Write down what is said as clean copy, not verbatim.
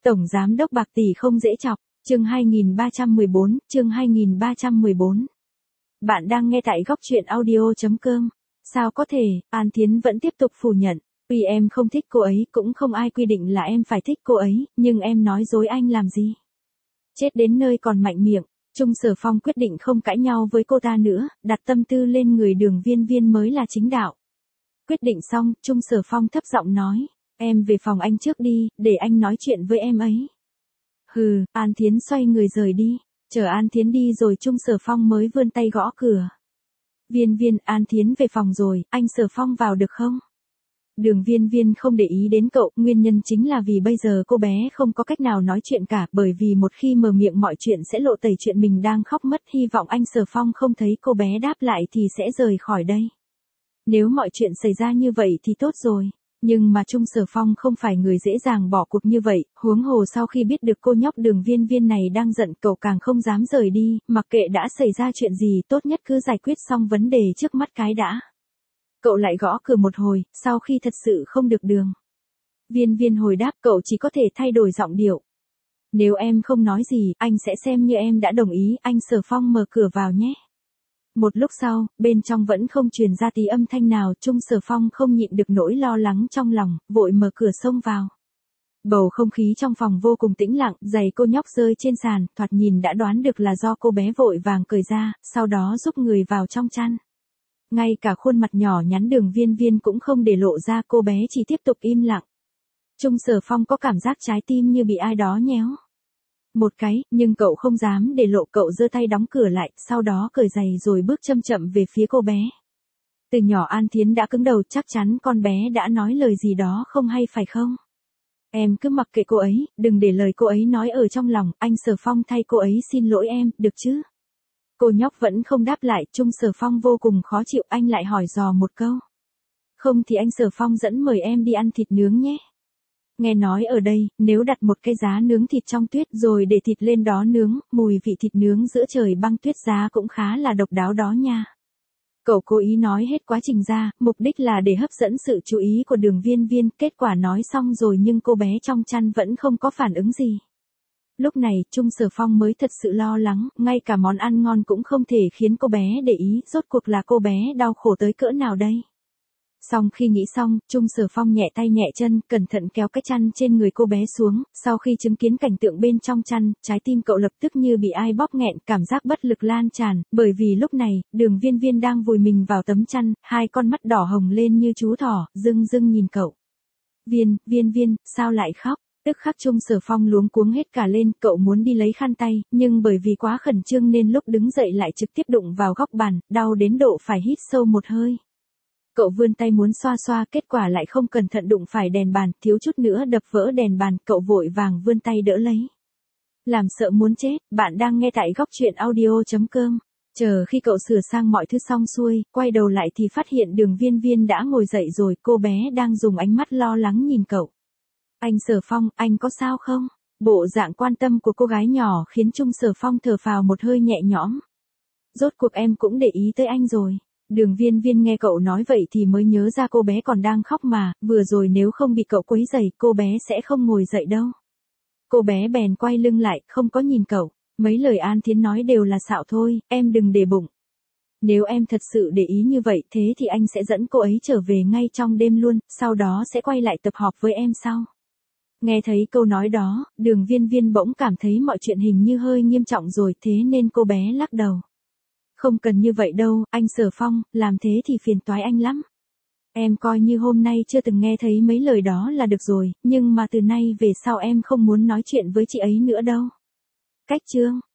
Tổng giám đốc bạc tỷ không dễ chọc, chương 2314, chương 2314. Bạn đang nghe tại góc truyện audio.com. Sao có thể, An Thiến vẫn tiếp tục phủ nhận. Vì em không thích cô ấy, cũng không ai quy định là em phải thích cô ấy, nhưng em nói dối anh làm gì? Chết đến nơi còn mạnh miệng. Trung Sở Phong quyết định không cãi nhau với cô ta nữa, đặt tâm tư lên người Đường Viên Viên mới là chính đạo. Quyết định xong, Trung Sở Phong thấp giọng nói, em về phòng anh trước đi, để anh nói chuyện với em ấy. Hừ, An Thiến xoay người rời đi, chờ An Thiến đi rồi Trung Sở Phong mới vươn tay gõ cửa. Viên Viên, An Thiến về phòng rồi, anh Sở Phong vào được không? Đường Viên Viên không để ý đến cậu, nguyên nhân chính là vì bây giờ cô bé không có cách nào nói chuyện cả, bởi vì một khi mở miệng mọi chuyện sẽ lộ tẩy chuyện mình đang khóc mất, hy vọng anh Sở Phong không thấy cô bé đáp lại thì sẽ rời khỏi đây. Nếu mọi chuyện xảy ra như vậy thì tốt rồi, nhưng mà Trung Sở Phong không phải người dễ dàng bỏ cuộc như vậy, huống hồ sau khi biết được cô nhóc Đường Viên Viên này đang giận cậu càng không dám rời đi, mặc kệ đã xảy ra chuyện gì tốt nhất cứ giải quyết xong vấn đề trước mắt cái đã. Cậu lại gõ cửa một hồi, sau khi thật sự không được Đường Viên Viên hồi đáp cậu chỉ có thể thay đổi giọng điệu. Nếu em không nói gì, anh sẽ xem như em đã đồng ý, anh Sở Phong mở cửa vào nhé. Một lúc sau, bên trong vẫn không truyền ra tí âm thanh nào, Trung Sở Phong không nhịn được nỗi lo lắng trong lòng, vội mở cửa xông vào. Bầu không khí trong phòng vô cùng tĩnh lặng, giày cô nhóc rơi trên sàn, thoạt nhìn đã đoán được là do cô bé vội vàng cởi ra, sau đó giúp người vào trong chăn. Ngay cả khuôn mặt nhỏ nhắn Đường Viên Viên cũng không để lộ ra, cô bé chỉ tiếp tục im lặng. Trung Sở Phong có cảm giác trái tim như bị ai đó nhéo một cái, nhưng cậu không dám để lộ, cậu giơ tay đóng cửa lại, sau đó cởi giày rồi bước chậm chậm về phía cô bé. Từ nhỏ An Thiến đã cứng đầu, chắc chắn con bé đã nói lời gì đó không hay phải không? Em cứ mặc kệ cô ấy, đừng để lời cô ấy nói ở trong lòng, anh Sở Phong thay cô ấy xin lỗi em, được chứ? Cô nhóc vẫn không đáp lại, Trung Sở Phong vô cùng khó chịu, anh lại hỏi dò một câu. Không thì anh Sở Phong dẫn mời em đi ăn thịt nướng nhé. Nghe nói ở đây, nếu đặt một cái giá nướng thịt trong tuyết rồi để thịt lên đó nướng, mùi vị thịt nướng giữa trời băng tuyết giá cũng khá là độc đáo đó nha. Cậu cố ý nói hết quá trình ra, mục đích là để hấp dẫn sự chú ý của Đường Viên Viên, kết quả nói xong rồi nhưng cô bé trong chăn vẫn không có phản ứng gì. Lúc này, Trung Sở Phong mới thật sự lo lắng, ngay cả món ăn ngon cũng không thể khiến cô bé để ý, rốt cuộc là cô bé đau khổ tới cỡ nào đây. Xong khi nghĩ xong, Trung Sở Phong nhẹ tay nhẹ chân, cẩn thận kéo cái chăn trên người cô bé xuống, sau khi chứng kiến cảnh tượng bên trong chăn, trái tim cậu lập tức như bị ai bóp nghẹn, cảm giác bất lực lan tràn, bởi vì lúc này, Đường Viên Viên đang vùi mình vào tấm chăn, hai con mắt đỏ hồng lên như chú thỏ, rưng rưng nhìn cậu. Viên Viên, sao lại khóc? Tức khắc Trung Sở Phong luống cuống hết cả lên, cậu muốn đi lấy khăn tay, nhưng bởi vì quá khẩn trương nên lúc đứng dậy lại trực tiếp đụng vào góc bàn, đau đến độ phải hít sâu một hơi. Cậu vươn tay muốn xoa xoa, kết quả lại không cẩn thận đụng phải đèn bàn, thiếu chút nữa đập vỡ đèn bàn, cậu vội vàng vươn tay đỡ lấy. Làm sợ muốn chết, bạn đang nghe tại góc truyện audio.com. Chờ khi cậu sửa sang mọi thứ xong xuôi, quay đầu lại thì phát hiện Đường Viên Viên đã ngồi dậy rồi, cô bé đang dùng ánh mắt lo lắng nhìn cậu. Anh Sở Phong, anh có sao không? Bộ dạng quan tâm của cô gái nhỏ khiến Trung Sở Phong thở phào một hơi nhẹ nhõm. Rốt cuộc em cũng để ý tới anh rồi. Đường Viên Viên nghe cậu nói vậy thì mới nhớ ra cô bé còn đang khóc mà, vừa rồi nếu không bị cậu quấy rầy, cô bé sẽ không ngồi dậy đâu. Cô bé bèn quay lưng lại, không có nhìn cậu, mấy lời An Thiến nói đều là xạo thôi, em đừng để bụng. Nếu em thật sự để ý như vậy thế thì anh sẽ dẫn cô ấy trở về ngay trong đêm luôn, sau đó sẽ quay lại tập họp với em sau. Nghe thấy câu nói đó, Đường Viên Viên bỗng cảm thấy mọi chuyện hình như hơi nghiêm trọng rồi, thế nên cô bé lắc đầu. Không cần như vậy đâu, anh Sở Phong, làm thế thì phiền toái anh lắm. Em coi như hôm nay chưa từng nghe thấy mấy lời đó là được rồi, nhưng mà từ nay về sau em không muốn nói chuyện với chị ấy nữa đâu. Cách chương